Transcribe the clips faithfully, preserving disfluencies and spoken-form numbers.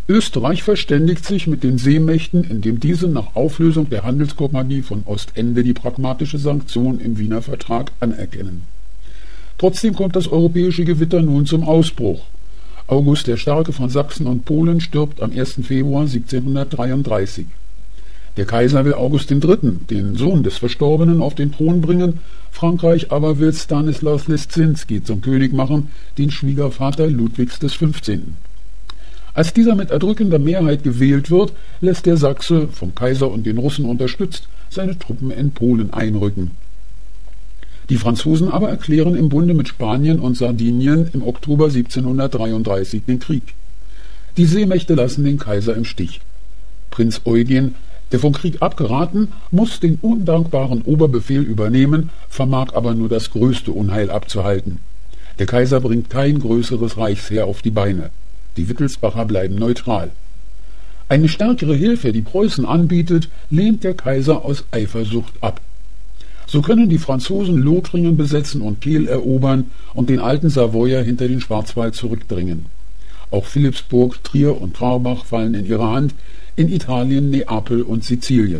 Österreich verständigt sich mit den Seemächten, indem diese nach Auflösung der Handelskompanie von Ostende die pragmatische Sanktion im Wiener Vertrag anerkennen. Trotzdem kommt das europäische Gewitter nun zum Ausbruch. August der Starke von Sachsen und Polen stirbt am ersten Februar siebzehnhundertdreiunddreißig. Der Kaiser will August der Dritte., den Sohn des Verstorbenen, auf den Thron bringen, Frankreich aber will Stanislaus Leszczynski zum König machen, den Schwiegervater Ludwigs des Fünfzehnten Als dieser mit erdrückender Mehrheit gewählt wird, lässt der Sachse, vom Kaiser und den Russen unterstützt, seine Truppen in Polen einrücken. Die Franzosen aber erklären im Bunde mit Spanien und Sardinien im Oktober siebzehnhundertdreiunddreißig den Krieg. Die Seemächte lassen den Kaiser im Stich. Prinz Eugen, der vom Krieg abgeraten, muss den undankbaren Oberbefehl übernehmen, vermag aber nur das größte Unheil abzuhalten. Der Kaiser bringt kein größeres Reichsheer auf die Beine. Die Wittelsbacher bleiben neutral. Eine stärkere Hilfe, die Preußen anbietet, lehnt der Kaiser aus Eifersucht ab. So können die Franzosen Lothringen besetzen und Kehl erobern und den alten Savoyer hinter den Schwarzwald zurückdrängen. Auch Philippsburg, Trier und Trarbach fallen in ihre Hand, in Italien Neapel und Sizilien.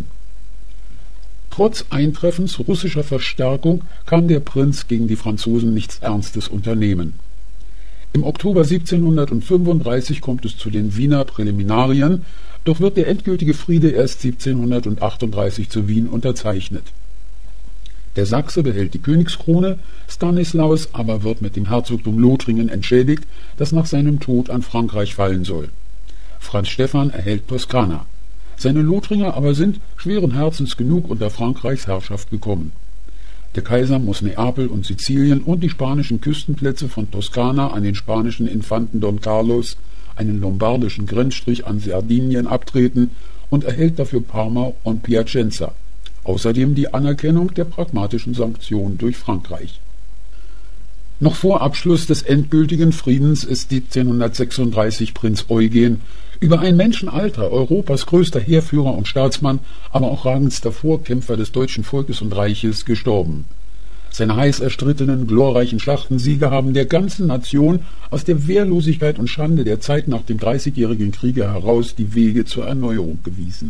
Trotz Eintreffens russischer Verstärkung kann der Prinz gegen die Franzosen nichts Ernstes unternehmen. Im Oktober siebzehnhundertfünfunddreißig kommt es zu den Wiener Präliminarien, doch wird der endgültige Friede erst siebzehnhundertachtunddreißig zu Wien unterzeichnet. Der Sachse behält die Königskrone, Stanislaus aber wird mit dem Herzogtum Lothringen entschädigt, das nach seinem Tod an Frankreich fallen soll. Franz Stephan erhält Toskana. Seine Lothringer aber sind schweren Herzens genug unter Frankreichs Herrschaft gekommen. Der Kaiser muss Neapel und Sizilien und die spanischen Küstenplätze von Toskana an den spanischen Infanten Don Carlos, einen lombardischen Grenzstrich an Sardinien abtreten und erhält dafür Parma und Piacenza. Außerdem die Anerkennung der pragmatischen Sanktion durch Frankreich. Noch vor Abschluss des endgültigen Friedens ist siebzehnhundertsechsunddreißig Prinz Eugen, über ein Menschenalter, Europas größter Heerführer und Staatsmann, aber auch ragendster Vorkämpfer des deutschen Volkes und Reiches, gestorben. Seine heiß erstrittenen, glorreichen Schlachtensiege haben der ganzen Nation aus der Wehrlosigkeit und Schande der Zeit nach dem Dreißigjährigen Kriege heraus die Wege zur Erneuerung gewiesen.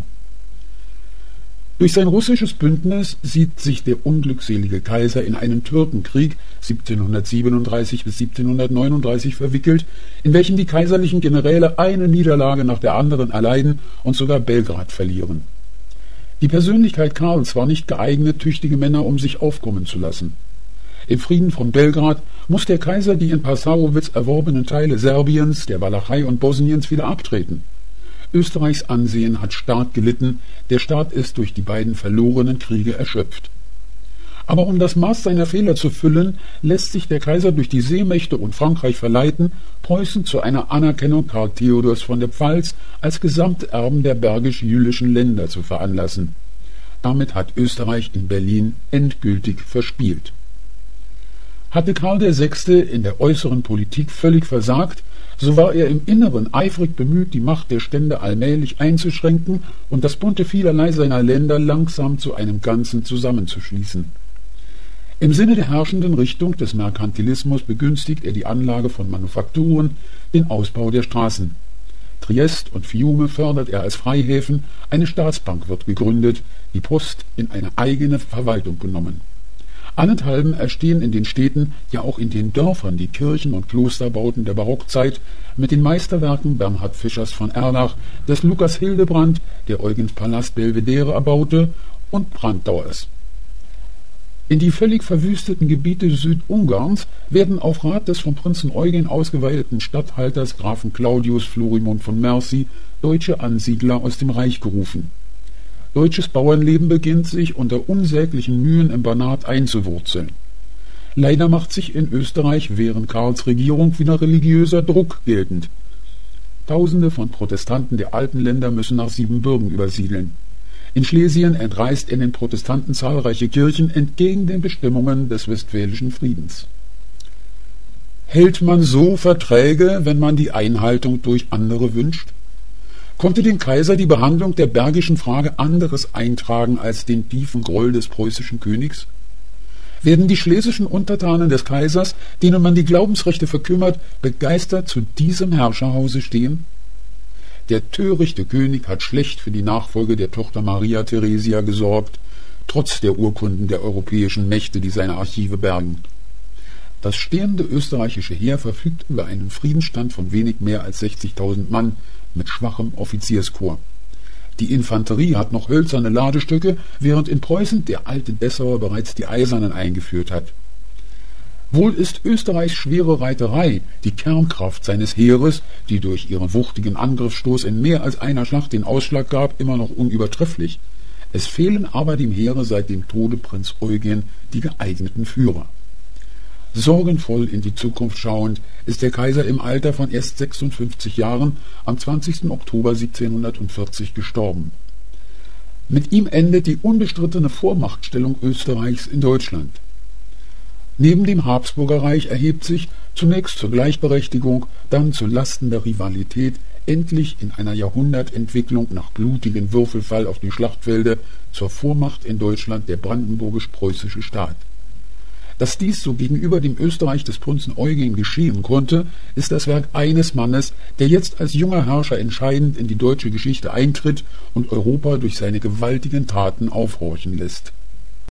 Durch sein russisches Bündnis sieht sich der unglückselige Kaiser in einen Türkenkrieg siebzehnhundertsiebenunddreißig bis siebzehnhundertneununddreißig verwickelt, in welchem die kaiserlichen Generäle eine Niederlage nach der anderen erleiden und sogar Belgrad verlieren. Die Persönlichkeit Karls war nicht geeignet, tüchtige Männer um sich aufkommen zu lassen. Im Frieden von Belgrad muss der Kaiser die in Passarowitz erworbenen Teile Serbiens, der Walachei und Bosniens wieder abtreten. Österreichs Ansehen hat stark gelitten, der Staat ist durch die beiden verlorenen Kriege erschöpft. Aber um das Maß seiner Fehler zu füllen, lässt sich der Kaiser durch die Seemächte und Frankreich verleiten, Preußen zu einer Anerkennung Karl Theodors von der Pfalz als Gesamterben der bergisch-jülischen Länder zu veranlassen. Damit hat Österreich in Berlin endgültig verspielt. Hatte Karl der Sechste in der äußeren Politik völlig versagt, so war er im Inneren eifrig bemüht, die Macht der Stände allmählich einzuschränken und das Bunte vielerlei seiner Länder langsam zu einem Ganzen zusammenzuschließen. Im Sinne der herrschenden Richtung des Merkantilismus begünstigt er die Anlage von Manufakturen, den Ausbau der Straßen. Triest und Fiume fördert er als Freihäfen, eine Staatsbank wird gegründet, die Post in eine eigene Verwaltung genommen. Allenthalben erstehen in den Städten, ja auch in den Dörfern, die Kirchen und Klosterbauten der Barockzeit mit den Meisterwerken Bernhard Fischers von Erlach, des Lukas Hildebrand, der Eugens Palast Belvedere erbaute, und Branddauers. In die völlig verwüsteten Gebiete Südungarns werden auf Rat des vom Prinzen Eugen ausgeweideten Statthalters Grafen Claudius Florimond von Mercy deutsche Ansiedler aus dem Reich gerufen. Deutsches Bauernleben beginnt sich unter unsäglichen Mühen im Banat einzuwurzeln. Leider macht sich in Österreich während Karls Regierung wieder religiöser Druck geltend. Tausende von Protestanten der alten Länder müssen nach Siebenbürgen übersiedeln. In Schlesien entreißt er den Protestanten zahlreiche Kirchen entgegen den Bestimmungen des Westfälischen Friedens. Hält man so Verträge, wenn man die Einhaltung durch andere wünscht? Konnte dem Kaiser die Behandlung der bergischen Frage anderes eintragen als den tiefen Groll des preußischen Königs? Werden die schlesischen Untertanen des Kaisers, denen man die Glaubensrechte verkümmert, begeistert zu diesem Herrscherhause stehen? Der törichte König hat schlecht für die Nachfolge der Tochter Maria Theresia gesorgt, trotz der Urkunden der europäischen Mächte, die seine Archive bergen. Das stehende österreichische Heer verfügt über einen Friedensstand von wenig mehr als sechzigtausend Mann mit schwachem Offizierskorps. Die Infanterie hat noch hölzerne Ladestücke, während in Preußen der alte Dessauer bereits die eisernen eingeführt hat. Wohl ist Österreichs schwere Reiterei die Kernkraft seines Heeres, die durch ihren wuchtigen Angriffsstoß in mehr als einer Schlacht den Ausschlag gab, immer noch unübertrefflich. Es fehlen aber dem Heere seit dem Tode Prinz Eugen die geeigneten Führer. Sorgenvoll in die Zukunft schauend ist der Kaiser im Alter von erst sechsundfünfzig Jahren am zwanzigsten Oktober siebzehnhundertvierzig gestorben. Mit ihm endet die unbestrittene Vormachtstellung Österreichs in Deutschland. Neben dem Habsburgerreich erhebt sich, zunächst zur Gleichberechtigung, dann zu Lasten der Rivalität, endlich in einer Jahrhundertentwicklung nach blutigem Würfelfall auf die Schlachtfelder zur Vormacht in Deutschland der brandenburgisch-preußische Staat. Dass dies so gegenüber dem Österreich des Prinzen Eugen geschehen konnte, ist das Werk eines Mannes, der jetzt als junger Herrscher entscheidend in die deutsche Geschichte eintritt und Europa durch seine gewaltigen Taten aufhorchen lässt.